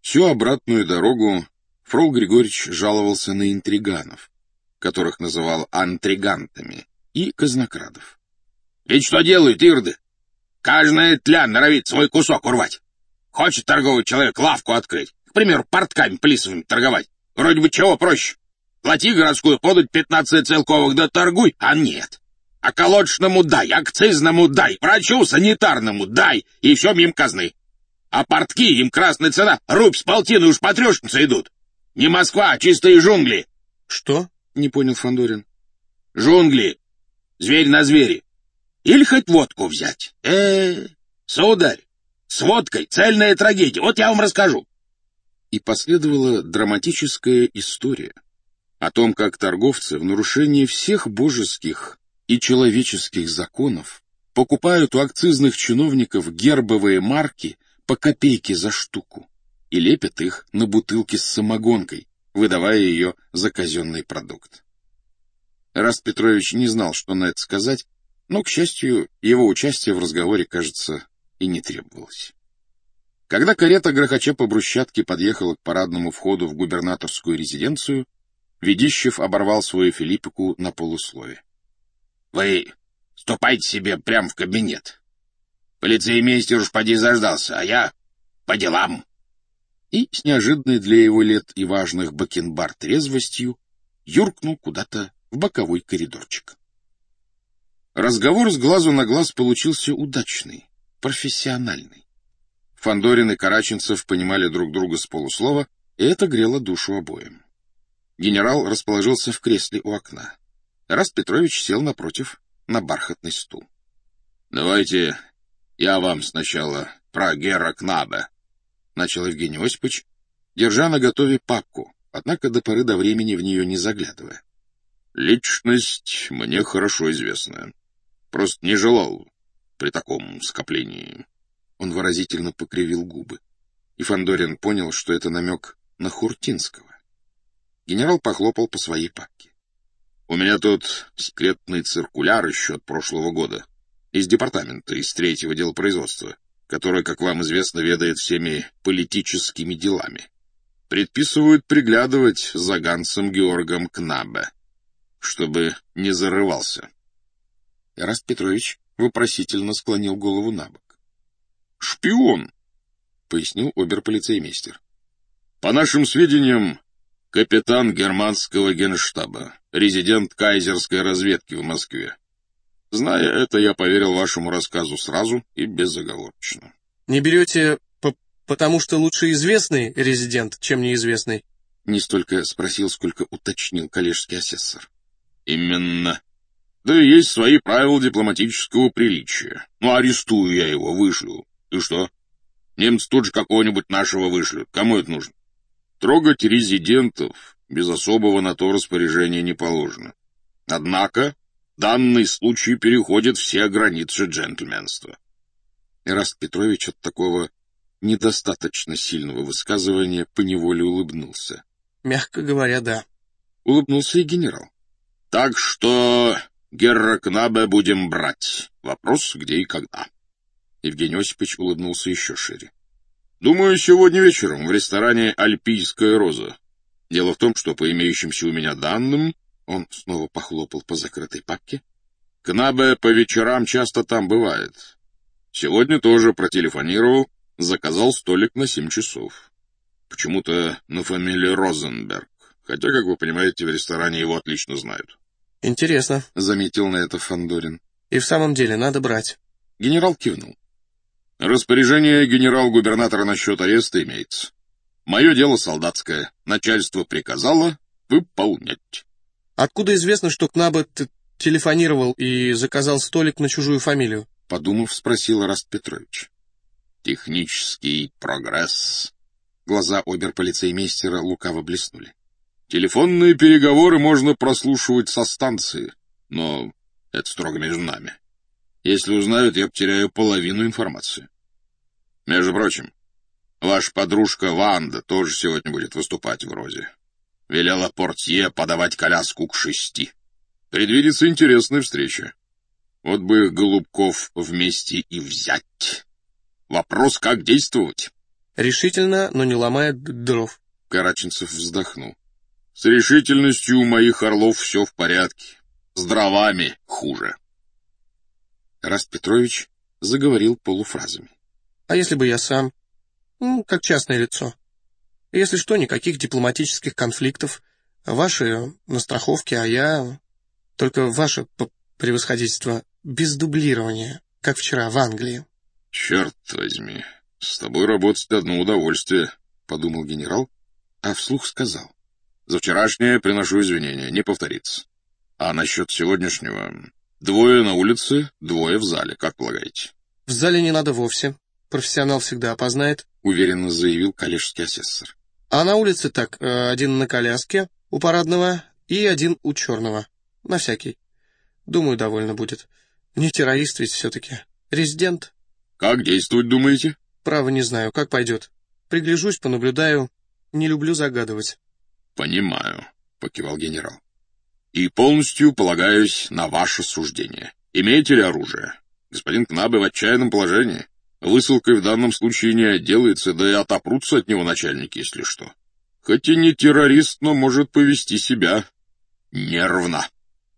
Всю обратную дорогу Фрол Григорьевич жаловался на интриганов, которых называл антригантами, и казнокрадов. Ведь что делают ирды? Каждая тля норовит свой кусок урвать. Хочет торговый человек лавку открыть, к примеру, портками плисовыми торговать. Вроде бы чего проще. Плати городскую подать 15 целковых, да торгуй, а нет. Околоточному дай, акцизному дай, врачу санитарному дай, и все мимо казны. А портки, им красная цена, рубь с полтиной уж по трешнице идут. Не Москва, а чистые джунгли. — Что? — не понял Фандорин. — Джунгли. Зверь на звере. Или хоть водку взять. Сударь, с водкой цельная трагедия, вот я вам расскажу. И последовала драматическая история о том, как торговцы в нарушении всех божеских и человеческих законов покупают у акцизных чиновников гербовые марки по копейке за штуку и лепят их на бутылки с самогонкой, выдавая ее за казенный продукт. Эраст Петрович не знал, что на это сказать, но, к счастью, его участие в разговоре, кажется, и не требовалось. Когда карета, грохоча по брусчатке, подъехала к парадному входу в губернаторскую резиденцию, Ведищев оборвал свою Филиппику на полуслове. — Вы ступайте себе прямо в кабинет. Полицеймейстер уж поди заждался, а я по делам. И с неожиданной для его лет и важных бакенбар трезвостью юркнул куда-то в боковой коридорчик. Разговор с глазу на глаз получился удачный, профессиональный. Фандорин и Караченцев понимали друг друга с полуслова, и это грело душу обоим. Генерал расположился в кресле у окна. Эраст Петрович сел напротив на бархатный стул. — Давайте я вам сначала про Герра Кнабе, — начал Евгений Осипович, держа наготове папку, однако до поры до времени в нее не заглядывая. — Личность мне хорошо известная. Просто не желал при таком скоплении. Он выразительно покривил губы, и Фандорин понял, что это намек на Хуртинского. Генерал похлопал по своей папке. — У меня тут секретный циркуляр еще от прошлого года, из департамента, из 3-го делопроизводства, которое, как вам известно, ведает всеми политическими делами. Предписывают приглядывать за Гансом Георгом Кнабе, чтобы не зарывался. Эраст Петрович вопросительно склонил голову набок. — Шпион, — пояснил оберполицеймейстер. — По нашим сведениям, капитан германского генштаба, резидент кайзерской разведки в Москве. Зная это, я поверил вашему рассказу сразу и безоговорочно. — Не берете потому, что лучше известный резидент, чем неизвестный? — не столько спросил, сколько уточнил коллежский асессор. — Именно. Да и есть свои правила дипломатического приличия. Ну, арестую я его, вышлю. И что? Немцы тут же какого-нибудь нашего вышлют. Кому это нужно? Трогать резидентов без особого на то распоряжения не положено. Однако данный случай переходит все границы джентльменства. Эраст Петрович от такого недостаточно сильного высказывания поневоле улыбнулся. — Мягко говоря, да. Улыбнулся и генерал. — Так что Герра Кнабе будем брать. Вопрос, где и когда. Евгений Осипович улыбнулся еще шире. — Думаю, сегодня вечером в ресторане «Альпийская роза». Дело в том, что по имеющимся у меня данным, он снова похлопал по закрытой папке, Кнабе по вечерам часто там бывает. Сегодня тоже протелефонировал, заказал столик на 7 часов. Почему-то на фамилию Розенберг, хотя, как вы понимаете, в ресторане его отлично знают. — Интересно, — заметил на это Фандорин. — И в самом деле надо брать. Генерал кивнул. — Распоряжение генерал-губернатора насчет ареста имеется. Мое дело солдатское. Начальство приказало выполнять. — Откуда известно, что Кнабе телефонировал и заказал столик на чужую фамилию? — подумав, спросил Эраст Петрович. — Технический прогресс. Глаза оберполицеймейстера лукаво блеснули. Телефонные переговоры можно прослушивать со станции, но это строго между нами. Если узнают, я потеряю половину информации. Между прочим, ваша подружка Ванда тоже сегодня будет выступать в «Розе». Велела портье подавать коляску к 6. Предвидится интересная встреча. Вот бы Голубков вместе и взять. Вопрос, как действовать. Решительно, но не ломая дров. Караченцев вздохнул. С решительностью у моих орлов все в порядке. С дровами хуже. Раст Петрович заговорил полуфразами. А если бы я сам? Как частное лицо. Если что, никаких дипломатических конфликтов. Ваши на страховке, а я... Только ваше превосходительство без дублирования, как вчера в Англии. Черт возьми, с тобой работать одно удовольствие, подумал генерал, а вслух сказал. За вчерашнее приношу извинения, не повторится. А насчет сегодняшнего... 2 на улице, 2 в зале, как полагаете? В зале не надо вовсе. Профессионал всегда опознает, уверенно заявил коллежский асессор. А на улице так, 1 на коляске у парадного и 1 у черного. На всякий. Думаю, довольно будет. Не террорист ведь все-таки. Резидент. Как действовать, думаете? Право не знаю, как пойдет. Пригляжусь, понаблюдаю. Не люблю загадывать. Понимаю, покивал генерал. И полностью полагаюсь на ваше суждение. Имеете ли оружие? Господин Кнабе в отчаянном положении. Высылкой в данном случае не отделается, да и отопрутся от него начальники, если что. Хоть и не террорист, но может повести себя нервно.